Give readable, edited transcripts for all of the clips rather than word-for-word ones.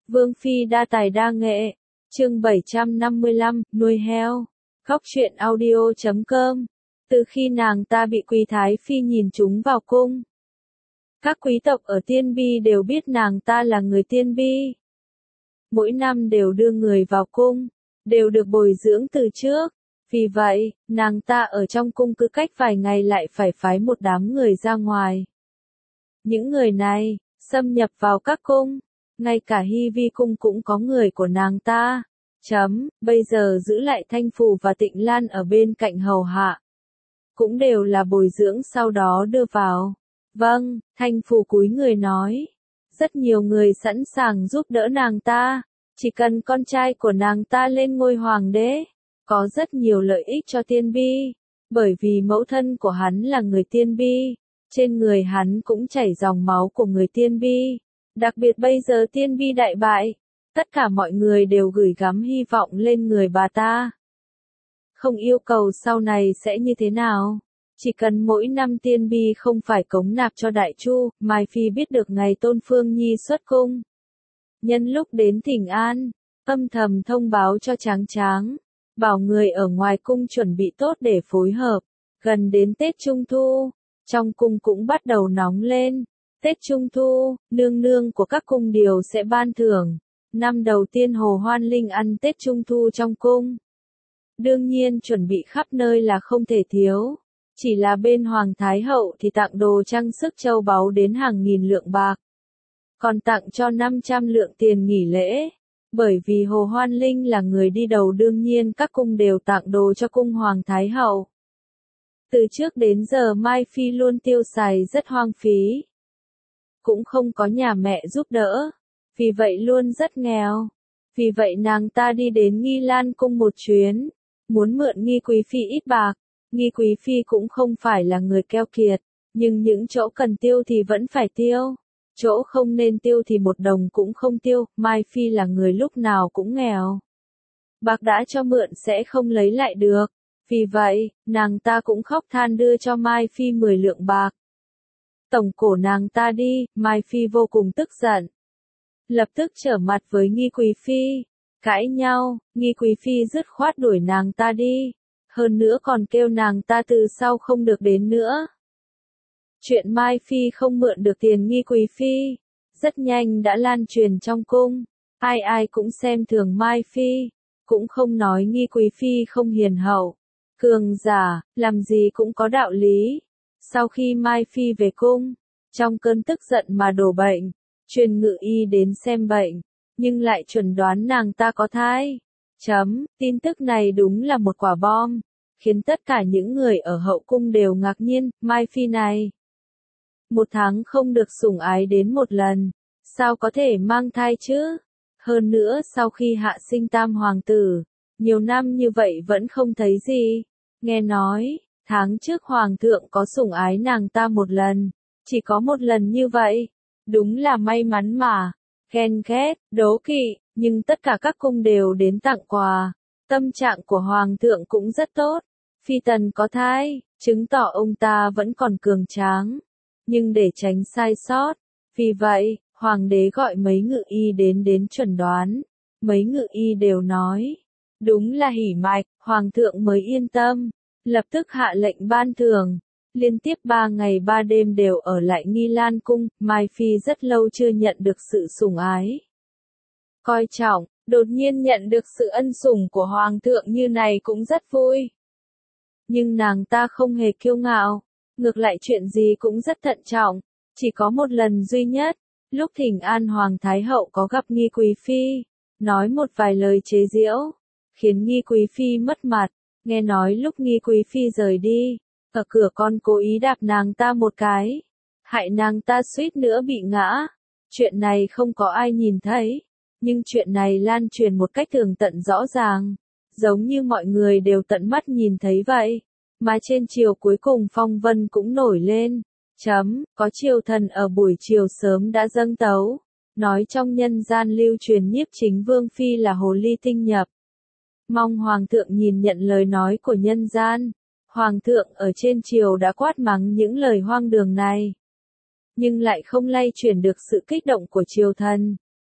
Vương phi đa tài đa nghệ. Chương 755, nuôi heo. Góc truyện audio.com. Từ khi nàng ta bị Quý Thái Phi nhìn trúng vào cung, các quý tộc ở Tiên Bi đều biết nàng ta là người Tiên Bi. Mỗi năm đều đưa người vào cung, đều được bồi dưỡng từ trước. Vì vậy, nàng ta ở trong cung cứ cách vài ngày lại phải phái một đám người ra ngoài. Những người này, xâm nhập vào các cung, ngay cả Hy Vi cung cũng có người của nàng ta. Bây giờ giữ lại Thanh Phù và Tịnh Lan ở bên cạnh hầu hạ. Cũng đều là bồi dưỡng sau đó đưa vào. Vâng, Thanh Phù cúi người nói. Rất nhiều người sẵn sàng giúp đỡ nàng ta. Chỉ cần con trai của nàng ta lên ngôi hoàng đế, có rất nhiều lợi ích cho Tiên Bi. Bởi vì mẫu thân của hắn là người Tiên Bi, trên người hắn cũng chảy dòng máu của người Tiên Bi. Đặc biệt bây giờ Tiên Bi đại bại, tất cả mọi người đều gửi gắm hy vọng lên người bà ta. Không yêu cầu sau này sẽ như thế nào. Chỉ cần mỗi năm Tiên Bi không phải cống nạp cho Đại Chu, Mai Phi biết được ngày Tôn Phương Nhi xuất cung. Nhân lúc đến Thỉnh An, âm thầm thông báo cho Tráng Tráng, bảo người ở ngoài cung chuẩn bị tốt để phối hợp. Gần đến Tết Trung Thu, trong cung cũng bắt đầu nóng lên. Tết Trung Thu, nương nương của các cung điều sẽ ban thưởng. Năm đầu tiên Hồ Hoan Linh ăn Tết Trung Thu trong cung. Đương nhiên chuẩn bị khắp nơi là không thể thiếu. Chỉ là bên Hoàng Thái Hậu thì tặng đồ trang sức châu báu đến hàng nghìn lượng bạc. Còn tặng cho 500 lượng tiền nghỉ lễ. Bởi vì Hồ Hoan Linh là người đi đầu, đương nhiên các cung đều tặng đồ cho cung Hoàng Thái Hậu. Từ trước đến giờ Mai Phi luôn tiêu xài rất hoang phí. Cũng không có nhà mẹ giúp đỡ. Vì vậy luôn rất nghèo. Vì vậy nàng ta đi đến Nghi Lan cung một chuyến. Muốn mượn Nghi Quý Phi ít bạc. Nghi Quý Phi cũng không phải là người keo kiệt. Nhưng những chỗ cần tiêu thì vẫn phải tiêu. Chỗ không nên tiêu thì một đồng cũng không tiêu. Mai Phi là người lúc nào cũng nghèo. Bạc đã cho mượn sẽ không lấy lại được. Vì vậy, nàng ta cũng khóc than đưa cho Mai Phi 10 lượng bạc. Tổng cổ nàng ta đi, Mai Phi vô cùng tức giận. Lập tức trở mặt với Nghi Quý Phi. Cãi nhau, Nghi Quý Phi dứt khoát đuổi nàng ta đi. Hơn nữa còn kêu nàng ta từ sau không được đến nữa. Chuyện Mai Phi không mượn được tiền Nghi Quý Phi, rất nhanh đã lan truyền trong cung. Ai ai cũng xem thường Mai Phi, cũng không nói Nghi Quý Phi không hiền hậu. Cường giả, làm gì cũng có đạo lý. Sau khi Mai Phi về cung, trong cơn tức giận mà đổ bệnh, truyền ngự y đến xem bệnh, nhưng lại chuẩn đoán nàng ta có thai. Tin tức này đúng là một quả bom, khiến tất cả những người ở hậu cung đều ngạc nhiên. Mai Phi này, 1 tháng không được sủng ái đến một lần, sao có thể mang thai chứ? Hơn nữa sau khi hạ sinh tam hoàng tử, nhiều năm như vậy vẫn không thấy gì. Nghe nói, tháng trước hoàng thượng có sủng ái nàng ta một lần, chỉ có một lần như vậy. Đúng là may mắn mà. Ghen ghét, đố kỵ, nhưng tất cả các cung đều đến tặng quà. Tâm trạng của hoàng thượng cũng rất tốt. Phi tần có thai, chứng tỏ ông ta vẫn còn cường tráng. Nhưng để tránh sai sót, vì vậy, hoàng đế gọi mấy ngự y đến chuẩn đoán. Mấy ngự y đều nói, đúng là hỉ mạch, hoàng thượng mới yên tâm. Lập tức hạ lệnh ban thưởng. Liên tiếp 3 ngày 3 đêm đều ở lại Nghi Lan cung. Mai Phi rất lâu chưa nhận được sự sủng ái, coi trọng, đột nhiên nhận được sự ân sủng của hoàng thượng như này cũng rất vui. Nhưng nàng ta không hề kiêu ngạo, ngược lại chuyện gì cũng rất thận trọng. Chỉ có một lần duy nhất, lúc Thỉnh An Hoàng Thái Hậu có gặp Nghi Quý Phi, nói một vài lời chế giễu, khiến Nghi Quý Phi mất mặt. Nghe nói lúc Nghi Quý Phi rời đi, ở cửa con cố ý đạp nàng ta một cái, hại nàng ta suýt nữa bị ngã. Chuyện này không có ai nhìn thấy, nhưng chuyện này lan truyền một cách tường tận rõ ràng, giống như mọi người đều tận mắt nhìn thấy vậy. Mà trên triều cuối cùng phong vân cũng nổi lên. Có triều thần ở buổi chiều sớm đã dâng tấu, nói trong nhân gian lưu truyền Nhiếp Chính Vương Phi là hồ ly tinh nhập. Mong Hoàng thượng nhìn nhận lời nói của nhân gian. Hoàng thượng ở trên triều đã quát mắng những lời hoang đường này, nhưng lại không lay chuyển được sự kích động của triều thần.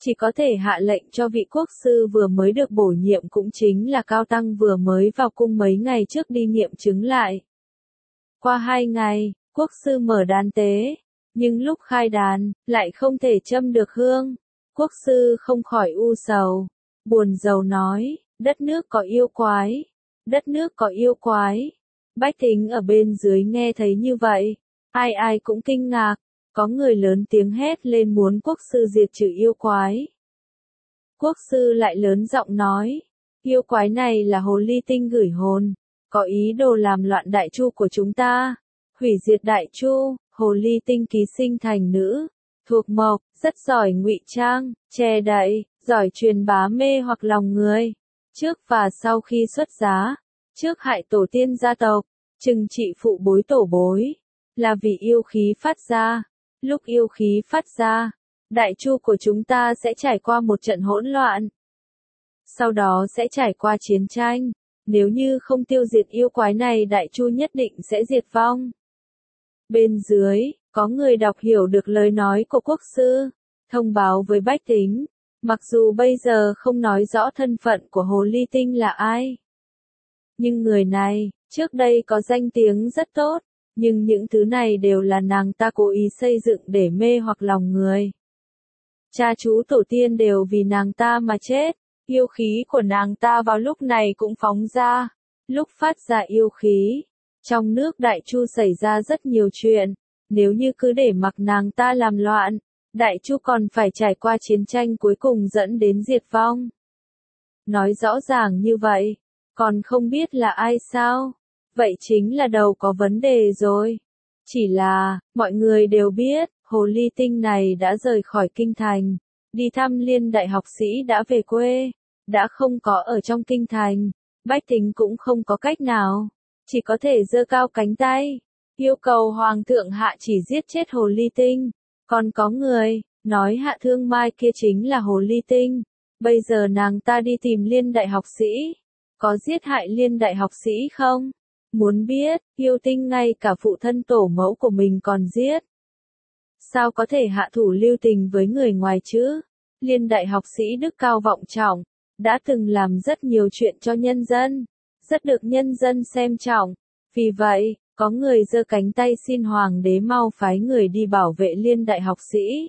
chỉ có thể hạ lệnh cho vị quốc sư vừa mới được bổ nhiệm cũng chính là Cao Tăng vừa mới vào cung mấy ngày trước đi nghiệm chứng lại. Qua 2 ngày, quốc sư mở đàn tế, nhưng lúc khai đàn, lại không thể châm được hương. Quốc sư không khỏi u sầu, buồn rầu nói, đất nước có yêu quái, đất nước có yêu quái. Bách tính ở bên dưới nghe thấy như vậy, ai ai cũng kinh ngạc, có người lớn tiếng hét lên muốn quốc sư diệt trừ yêu quái. Quốc sư lại lớn giọng nói, yêu quái này là hồ ly tinh gửi hồn, có ý đồ làm loạn đại chu của chúng ta, hủy diệt đại chu. Hồ ly tinh ký sinh thành nữ, thuộc mộc, rất giỏi ngụy trang, che đậy, giỏi truyền bá mê hoặc lòng người. Trước và sau khi xuất giá, trước hại tổ tiên gia tộc, trừng trị phụ bối tổ bối, là vì yêu khí phát ra. Lúc yêu khí phát ra, đại chu của chúng ta sẽ trải qua một trận hỗn loạn. Sau đó sẽ trải qua chiến tranh, nếu như không tiêu diệt yêu quái này đại chu nhất định sẽ diệt vong. Bên dưới, có người đọc hiểu được lời nói của quốc sư, thông báo với bách tính, mặc dù bây giờ không nói rõ thân phận của hồ ly tinh là ai. Nhưng người này, trước đây có danh tiếng rất tốt, nhưng những thứ này đều là nàng ta cố ý xây dựng để mê hoặc lòng người. Cha chú tổ tiên đều vì nàng ta mà chết, yêu khí của nàng ta vào lúc này cũng phóng ra, lúc phát ra yêu khí. Trong nước Đại Chu xảy ra rất nhiều chuyện, nếu như cứ để mặc nàng ta làm loạn, Đại Chu còn phải trải qua chiến tranh cuối cùng dẫn đến diệt vong. Nói rõ ràng như vậy, còn không biết là ai sao? Vậy chính là đầu có vấn đề rồi. Chỉ là, mọi người đều biết, hồ ly tinh này đã rời khỏi kinh thành, đi thăm Liên đại học sĩ đã về quê, đã không có ở trong kinh thành, bách tính cũng không có cách nào. Chỉ có thể giơ cao cánh tay, yêu cầu hoàng thượng hạ chỉ giết chết hồ ly tinh. Còn có người, nói Hạ Thương Mai kia chính là hồ ly tinh. Bây giờ nàng ta đi tìm Liên đại học sĩ. Có giết hại Liên đại học sĩ không? Muốn biết, yêu tinh ngay cả phụ thân tổ mẫu của mình còn giết. Sao có thể hạ thủ lưu tình với người ngoài chứ? Liên đại học sĩ đức cao vọng trọng, đã từng làm rất nhiều chuyện cho nhân dân, rất được nhân dân xem trọng. Vì vậy, có người giơ cánh tay xin hoàng đế mau phái người đi bảo vệ Liên đại học sĩ.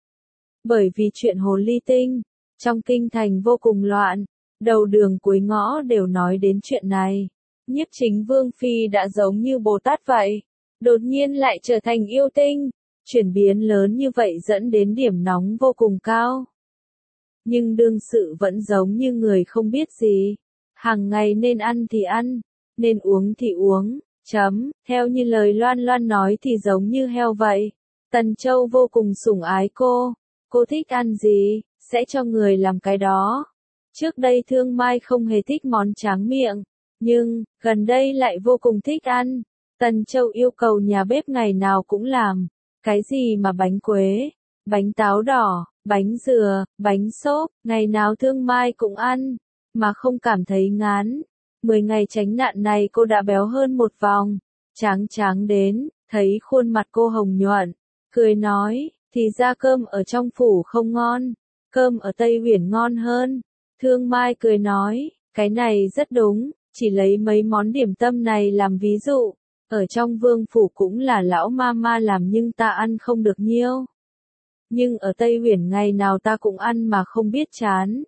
Bởi vì chuyện hồ ly tinh, trong kinh thành vô cùng loạn, đầu đường cuối ngõ đều nói đến chuyện này. Nhiếp Chính Vương Phi đã giống như Bồ Tát vậy, đột nhiên lại trở thành yêu tinh, chuyển biến lớn như vậy dẫn đến điểm nóng vô cùng cao. Nhưng đương sự vẫn giống như người không biết gì, hàng ngày nên ăn thì ăn, nên uống thì uống, theo như lời Loan Loan nói thì giống như heo vậy. Tần Châu vô cùng sủng ái cô thích ăn gì, sẽ cho người làm cái đó. Trước đây Thương Mai không hề thích món tráng miệng, nhưng, gần đây lại vô cùng thích ăn. Tần Châu yêu cầu nhà bếp ngày nào cũng làm, cái gì mà bánh quế, bánh táo đỏ, bánh dừa, bánh xốp, ngày nào Thương Mai cũng ăn, mà không cảm thấy ngán. 10 ngày tránh nạn này cô đã béo hơn một vòng, tráng đến, thấy khuôn mặt cô hồng nhuận, cười nói, thì ra cơm ở trong phủ không ngon, cơm ở Tây Uyển ngon hơn. Thương Mai cười nói, cái này rất đúng, chỉ lấy mấy món điểm tâm này làm ví dụ, ở trong vương phủ cũng là lão mama làm nhưng ta ăn không được nhiêu. Nhưng ở Tây Uyển ngày nào ta cũng ăn mà không biết chán.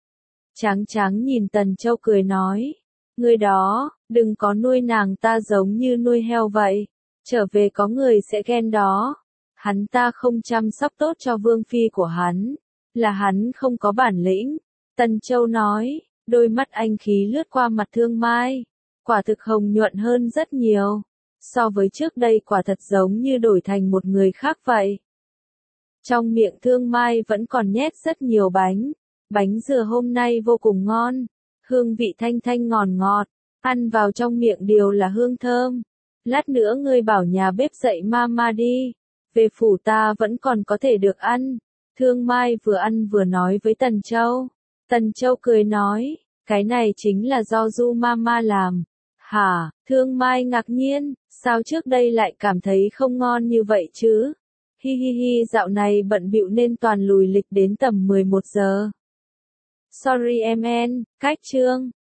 Tráng nhìn Tần Châu cười nói, người đó, đừng có nuôi nàng ta giống như nuôi heo vậy, trở về có người sẽ ghen đó. Hắn ta không chăm sóc tốt cho vương phi của hắn, là hắn không có bản lĩnh. Tần Châu nói, đôi mắt anh khí lướt qua mặt Thương Mai, quả thực hồng nhuận hơn rất nhiều, so với trước đây quả thật giống như đổi thành một người khác vậy. Trong miệng Thương Mai vẫn còn nhét rất nhiều bánh dừa hôm nay vô cùng ngon, hương vị thanh thanh ngọt, ăn vào trong miệng đều là hương thơm. Lát nữa ngươi bảo nhà bếp dậy mama đi, về phủ ta vẫn còn có thể được ăn. Thương Mai vừa ăn vừa nói với Tần Châu. Tần Châu cười nói, cái này chính là do Du mama làm. Hả? Thương Mai ngạc nhiên, sao trước đây lại cảm thấy không ngon như vậy chứ? Hi hi hi, dạo này bận bịu nên toàn lùi lịch đến tầm 11 giờ. Sorry em en, cách chương.